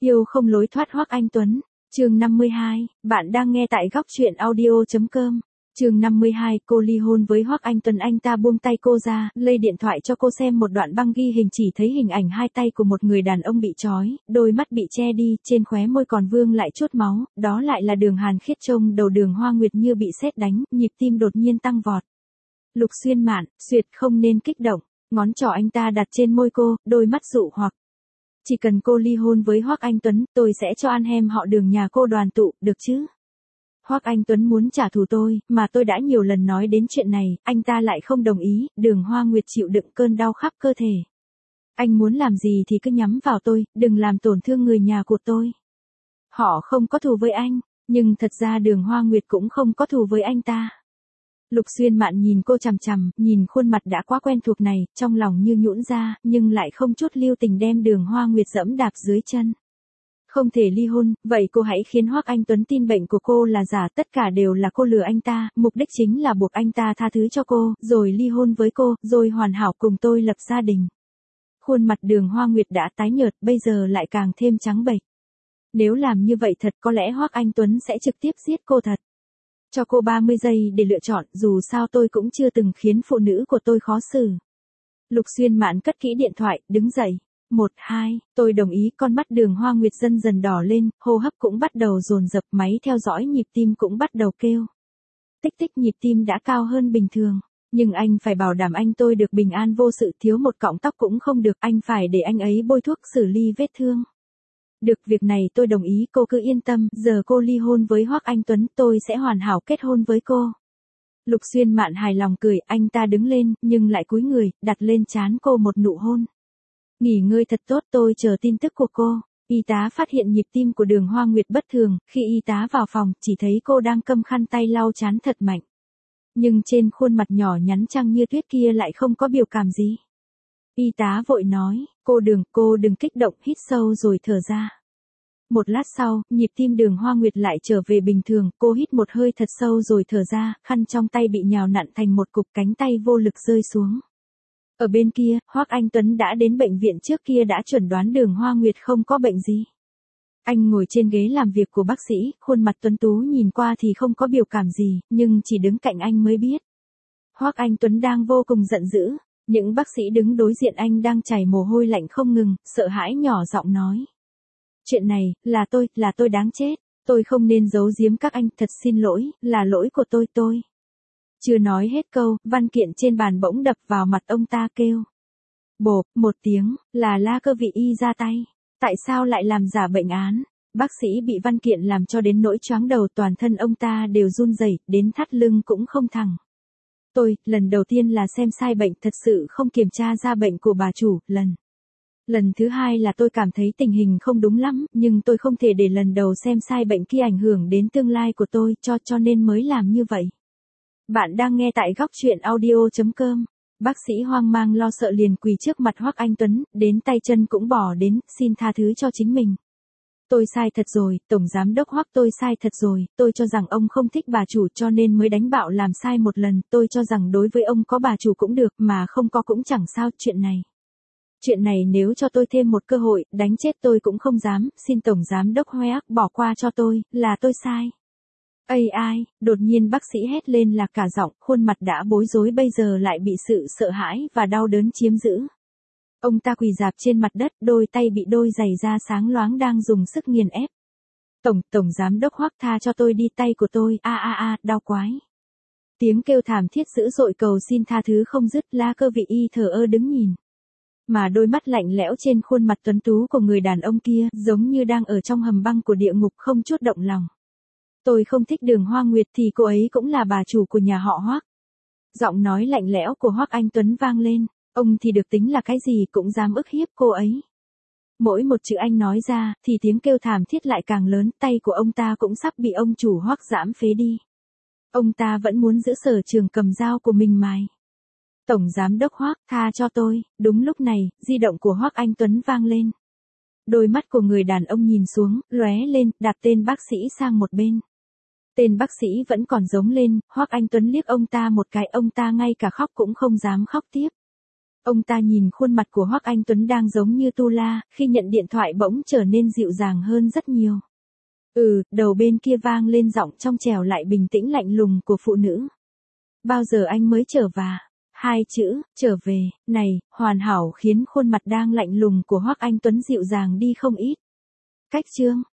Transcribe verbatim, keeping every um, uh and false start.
Yêu không lối thoát Hoắc Anh Tuấn, chương năm mươi hai, bạn đang nghe tại góc truyện audio chấm com. Chương năm mươi hai, cô ly hôn với Hoắc Anh Tuấn. Anh ta buông tay cô ra, lấy điện thoại cho cô xem một đoạn băng ghi hình, chỉ thấy hình ảnh hai tay của một người đàn ông bị trói, đôi mắt bị che đi, trên khóe môi còn vương lại chút máu, đó lại là Đường Hàn Khiết. Trông đầu Đường Hoa Nguyệt như bị sét đánh, nhịp tim đột nhiên tăng vọt. Lục Xuyên Mạn, duyệt không nên kích động, ngón trỏ anh ta đặt trên môi cô, đôi mắt dụ hoặc. Chỉ cần cô ly hôn với Hoắc Anh Tuấn, tôi sẽ cho anh em họ Đường nhà cô đoàn tụ, được chứ? Hoắc Anh Tuấn muốn trả thù tôi, mà tôi đã nhiều lần nói đến chuyện này, anh ta lại không đồng ý. Đường Hoa Nguyệt chịu đựng cơn đau khắp cơ thể. Anh muốn làm gì thì cứ nhắm vào tôi, đừng làm tổn thương người nhà của tôi. Họ không có thù với anh, nhưng thật ra Đường Hoa Nguyệt cũng không có thù với anh ta. Lục Xuyên Mạn nhìn cô chằm chằm, nhìn khuôn mặt đã quá quen thuộc này, trong lòng như nhũn ra, nhưng lại không chút lưu tình đem Đường Hoa Nguyệt dẫm đạp dưới chân. Không thể ly hôn, vậy cô hãy khiến Hoắc Anh Tuấn tin bệnh của cô là giả, tất cả đều là cô lừa anh ta, mục đích chính là buộc anh ta tha thứ cho cô, rồi ly hôn với cô, rồi hoàn hảo cùng tôi lập gia đình. Khuôn mặt Đường Hoa Nguyệt đã tái nhợt, bây giờ lại càng thêm trắng bệch. Nếu làm như vậy thật, có lẽ Hoắc Anh Tuấn sẽ trực tiếp giết cô thật. Cho cô ba mươi giây để lựa chọn, dù sao tôi cũng chưa từng khiến phụ nữ của tôi khó xử. Lục Xuyên Mạn cất kỹ điện thoại, đứng dậy. Một, hai, tôi đồng ý. Con mắt Đường Hoa Nguyệt dần dần đỏ lên, hô hấp cũng bắt đầu dồn dập, máy theo dõi nhịp tim cũng bắt đầu kêu. Tích tích, nhịp tim đã cao hơn bình thường. Nhưng anh phải bảo đảm anh tôi được bình an vô sự, thiếu một cọng tóc cũng không được, anh phải để anh ấy bôi thuốc xử lý vết thương. Được, việc này tôi đồng ý, cô cứ yên tâm, giờ cô ly hôn với Hoắc Anh Tuấn, tôi sẽ hoàn hảo kết hôn với cô. Lục Xuyên Mạn hài lòng cười, anh ta đứng lên, nhưng lại cúi người, đặt lên trán cô một nụ hôn. Nghỉ ngơi thật tốt, tôi chờ tin tức của cô. Y tá phát hiện nhịp tim của Đường Hoa Nguyệt bất thường, khi y tá vào phòng, chỉ thấy cô đang cầm khăn tay lau trán thật mạnh. Nhưng trên khuôn mặt nhỏ nhắn trăng như tuyết kia lại không có biểu cảm gì. Y tá vội nói, cô Đường, cô đừng kích động, hít sâu rồi thở ra. Một lát sau, nhịp tim Đường Hoa Nguyệt lại trở về bình thường, cô hít một hơi thật sâu rồi thở ra, khăn trong tay bị nhào nặn thành một cục, cánh tay vô lực rơi xuống. Ở bên kia, Hoắc Anh Tuấn đã đến bệnh viện, trước kia đã chuẩn đoán Đường Hoa Nguyệt không có bệnh gì. Anh ngồi trên ghế làm việc của bác sĩ, khuôn mặt tuấn tú nhìn qua thì không có biểu cảm gì, nhưng chỉ đứng cạnh anh mới biết. Hoắc Anh Tuấn đang vô cùng giận dữ, những bác sĩ đứng đối diện anh đang chảy mồ hôi lạnh không ngừng, sợ hãi nhỏ giọng nói. Chuyện này, là tôi, là tôi đáng chết, tôi không nên giấu giếm các anh, thật xin lỗi, là lỗi của tôi, tôi. Chưa nói hết câu, văn kiện trên bàn bỗng đập vào mặt ông ta, kêu. Bộp, một tiếng, là La Cơ Vị Y ra tay. Tại sao lại làm giả bệnh án? Bác sĩ bị văn kiện làm cho đến nỗi choáng đầu, toàn thân ông ta đều run rẩy, đến thắt lưng cũng không thẳng. Tôi, lần đầu tiên là xem sai bệnh, thật sự không kiểm tra ra bệnh của bà chủ, lần. Lần thứ hai là tôi cảm thấy tình hình không đúng lắm, nhưng tôi không thể để lần đầu xem sai bệnh kia ảnh hưởng đến tương lai của tôi, cho cho nên mới làm như vậy. Bạn đang nghe tại góc truyện audio chấm com. Bác sĩ hoang mang lo sợ liền quỳ trước mặt Hoắc Anh Tuấn, đến tay chân cũng bỏ đến, xin tha thứ cho chính mình. Tôi sai thật rồi, Tổng Giám đốc Hoắc, tôi sai thật rồi, tôi cho rằng ông không thích bà chủ cho nên mới đánh bạo làm sai một lần, tôi cho rằng đối với ông có bà chủ cũng được, mà không có cũng chẳng sao, chuyện này. Chuyện này nếu cho tôi thêm một cơ hội, đánh chết tôi cũng không dám, xin Tổng Giám đốc Hoắc bỏ qua cho tôi, là tôi sai. Ây ai, đột nhiên bác sĩ hét lên là cả giọng, khuôn mặt đã bối rối bây giờ lại bị sự sợ hãi và đau đớn chiếm giữ. Ông ta quỳ rạp trên mặt đất, đôi tay bị đôi giày da sáng loáng đang dùng sức nghiền ép. Tổng, Tổng Giám đốc Hoắc tha cho tôi đi, tay của tôi, a a a, đau quái. Tiếng kêu thảm thiết dữ dội cầu xin tha thứ không dứt, La Cơ Vị Y thờ ơ đứng nhìn. Mà đôi mắt lạnh lẽo trên khuôn mặt tuấn tú của người đàn ông kia, giống như đang ở trong hầm băng của địa ngục, không chút động lòng. Tôi không thích Đường Hoa Nguyệt thì cô ấy cũng là bà chủ của nhà họ Hoắc. Giọng nói lạnh lẽo của Hoắc Anh Tuấn vang lên, ông thì được tính là cái gì cũng dám ức hiếp cô ấy. Mỗi một chữ anh nói ra, thì tiếng kêu thảm thiết lại càng lớn, tay của ông ta cũng sắp bị ông chủ Hoắc giãm phế đi. Ông ta vẫn muốn giữ Sở Trường cầm dao của mình mài. Tổng Giám đốc Hoắc, tha cho tôi. Đúng lúc này, di động của Hoắc Anh Tuấn vang lên. Đôi mắt của người đàn ông nhìn xuống, lóe lên, đạp tên bác sĩ sang một bên. Tên bác sĩ vẫn còn giống lên, Hoắc Anh Tuấn liếc ông ta một cái, ông ta ngay cả khóc cũng không dám khóc tiếp. Ông ta nhìn khuôn mặt của Hoắc Anh Tuấn đang giống như tu la, khi nhận điện thoại bỗng trở nên dịu dàng hơn rất nhiều. Ừ, đầu bên kia vang lên giọng trong trẻo lại bình tĩnh lạnh lùng của phụ nữ. Bao giờ anh mới trở và? Hai chữ, trở về, này, hoàn hảo khiến khuôn mặt đang lạnh lùng của Hoắc Anh Tuấn dịu dàng đi không ít. Cách chương